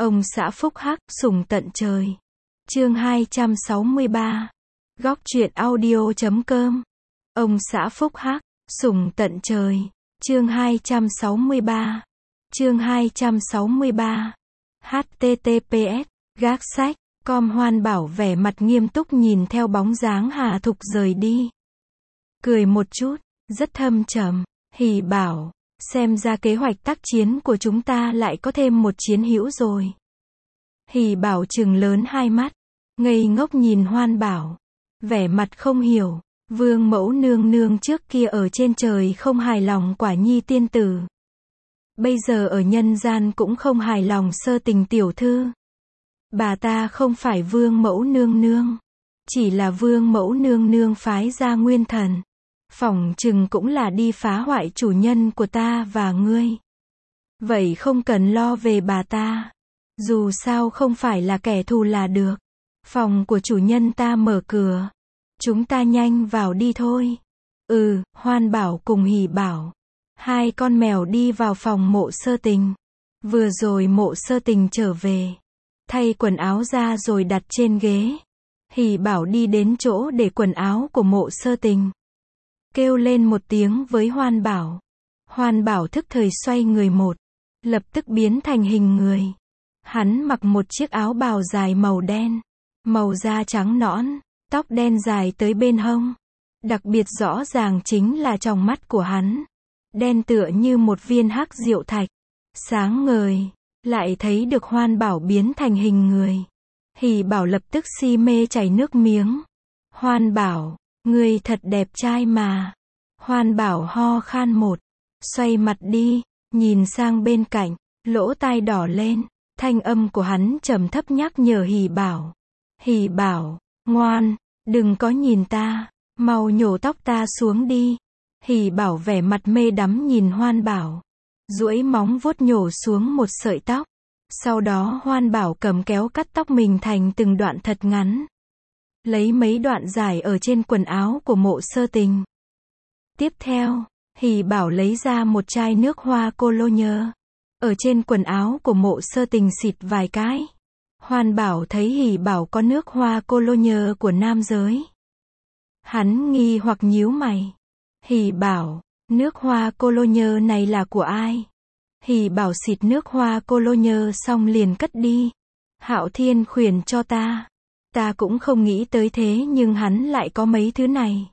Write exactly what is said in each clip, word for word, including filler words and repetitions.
Ông xã phúc hắc, sủng tận trời. Chương hai trăm sáu mươi ba. Góc truyện audio chấm com. Ông xã phúc hắc, sủng tận trời. Chương hai trăm sáu mươi ba. Chương hai trăm sáu mươi ba. H T T P S. Gác sách. Com Hoan Bảo vẻ mặt nghiêm túc nhìn theo bóng dáng Hà Thục rời đi. Cười một chút, rất thâm trầm. Hỉ bảo, xem ra kế hoạch tác chiến của chúng ta lại có thêm một chiến hữu rồi. Hỉ bảo trừng lớn hai mắt, ngây ngốc nhìn Hoan Bảo, vẻ mặt không hiểu. Vương mẫu nương nương trước kia ở trên trời không hài lòng Quả Nhi tiên tử, bây giờ ở nhân gian cũng không hài lòng Sơ Tình tiểu thư. Bà ta không phải vương mẫu nương nương, chỉ là vương mẫu nương nương phái ra nguyên thần, phỏng chừng cũng là đi phá hoại chủ nhân của ta và ngươi. Vậy không cần lo về bà ta, dù sao không phải là kẻ thù là được. Phòng của chủ nhân ta mở cửa, chúng ta nhanh vào đi thôi. Ừ, Hoan Bảo cùng Hỉ Bảo, hai con mèo đi vào phòng Mộ Sơ Tình. Vừa rồi Mộ Sơ Tình trở về, thay quần áo ra rồi đặt trên ghế. Hỉ Bảo đi đến chỗ để quần áo của Mộ Sơ Tình, kêu lên một tiếng với Hoan Bảo. Hoan Bảo thức thời xoay người một, lập tức biến thành hình người. Hắn mặc một chiếc áo bào dài màu đen, màu da trắng nõn, tóc đen dài tới bên hông. Đặc biệt rõ ràng chính là tròng mắt của hắn, đen tựa như một viên hắc diệu thạch, sáng ngời. Lại thấy được Hoan Bảo biến thành hình người, Hỉ Bảo lập tức si mê chảy nước miếng. Hoan Bảo, ngươi thật đẹp trai mà. Hoan Bảo ho khan một, xoay mặt đi, nhìn sang bên cạnh, lỗ tai đỏ lên. Thanh âm của hắn trầm thấp nhắc nhở Hỉ Bảo. Hỉ Bảo, ngoan, đừng có nhìn ta, mau nhổ tóc ta xuống đi. Hỉ Bảo vẻ mặt mê đắm nhìn Hoan Bảo, duỗi móng vuốt nhổ xuống một sợi tóc. Sau đó Hoan Bảo cầm kéo cắt tóc mình thành từng đoạn thật ngắn, lấy mấy đoạn dài ở trên quần áo của Mộ Sơ Tình. Tiếp theo, Hỉ Bảo lấy ra một chai nước hoa cologne, ở trên quần áo của Mộ Sơ Tình xịt vài cái. Hoan Bảo thấy Hỉ Bảo có nước hoa cologne của nam giới, hắn nghi hoặc nhíu mày. Hỉ Bảo, nước hoa cologne này là của ai? Hỉ Bảo xịt nước hoa cologne xong liền cất đi. Hạo Thiên khuyển cho ta. Ta cũng không nghĩ tới thế nhưng hắn lại có mấy thứ này.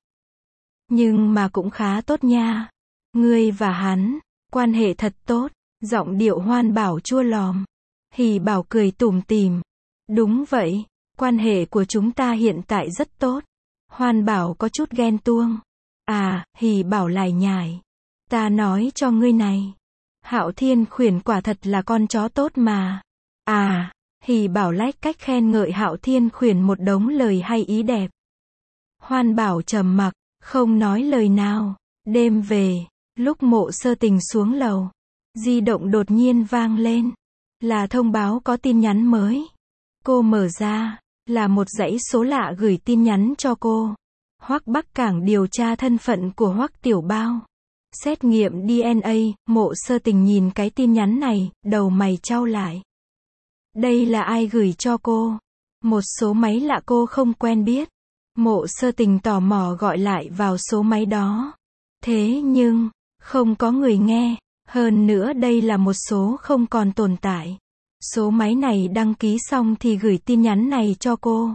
Nhưng mà cũng khá tốt nha. Ngươi và hắn, quan hệ thật tốt. Giọng điệu Hoan Bảo chua lòm. Hỉ Bảo cười tủm tỉm. Đúng vậy, quan hệ của chúng ta hiện tại rất tốt. Hoan Bảo có chút ghen tuông. À, Hỉ Bảo lải nhải. Ta nói cho ngươi này, Hạo Thiên khuyển quả thật là con chó tốt mà. À, Hỉ Bảo lách cách khen ngợi Hạo Thiên khuyển một đống lời hay ý đẹp. Hoan Bảo trầm mặc, không nói lời nào. Đêm về, lúc Mộ Sơ Tình xuống lầu, di động đột nhiên vang lên. Là thông báo có tin nhắn mới. Cô mở ra, là một dãy số lạ gửi tin nhắn cho cô. Hoắc Bắc Cảng điều tra thân phận của Hoắc Tiểu Bao, xét nghiệm D N A. Mộ Sơ Tình nhìn cái tin nhắn này, đầu mày chau lại. Đây là ai gửi cho cô? Một số máy lạ cô không quen biết. Mộ Sơ Tình tò mò gọi lại vào số máy đó. Thế nhưng, không có người nghe. Hơn nữa đây là một số không còn tồn tại. Số máy này đăng ký xong thì gửi tin nhắn này cho cô,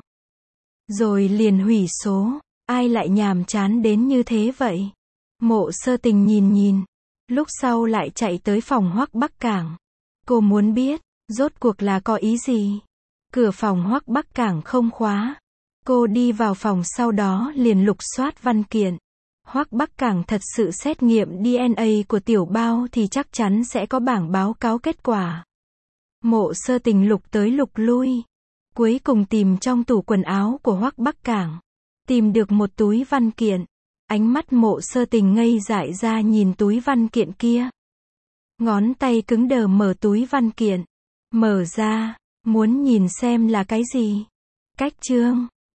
rồi liền hủy số. Ai lại nhàm chán đến như thế vậy? Mộ Sơ Tình nhìn nhìn, lúc sau lại chạy tới phòng Hoắc Bắc Cảng. Cô muốn biết, rốt cuộc là có ý gì? Cửa phòng Hoắc Bắc Cảng không khóa. Cô đi vào phòng sau đó liền lục soát văn kiện. Hoắc Bắc Cảng thật sự xét nghiệm D N A của Tiểu Bao thì chắc chắn sẽ có bảng báo cáo kết quả. Mộ Sơ Tình lục tới lục lui, cuối cùng tìm trong tủ quần áo của Hoắc Bắc Cảng, tìm được một túi văn kiện. Ánh mắt Mộ Sơ Tình ngây dại ra nhìn túi văn kiện kia. Ngón tay cứng đờ mở túi văn kiện. Mở ra, muốn nhìn xem là cái gì. Cách chương.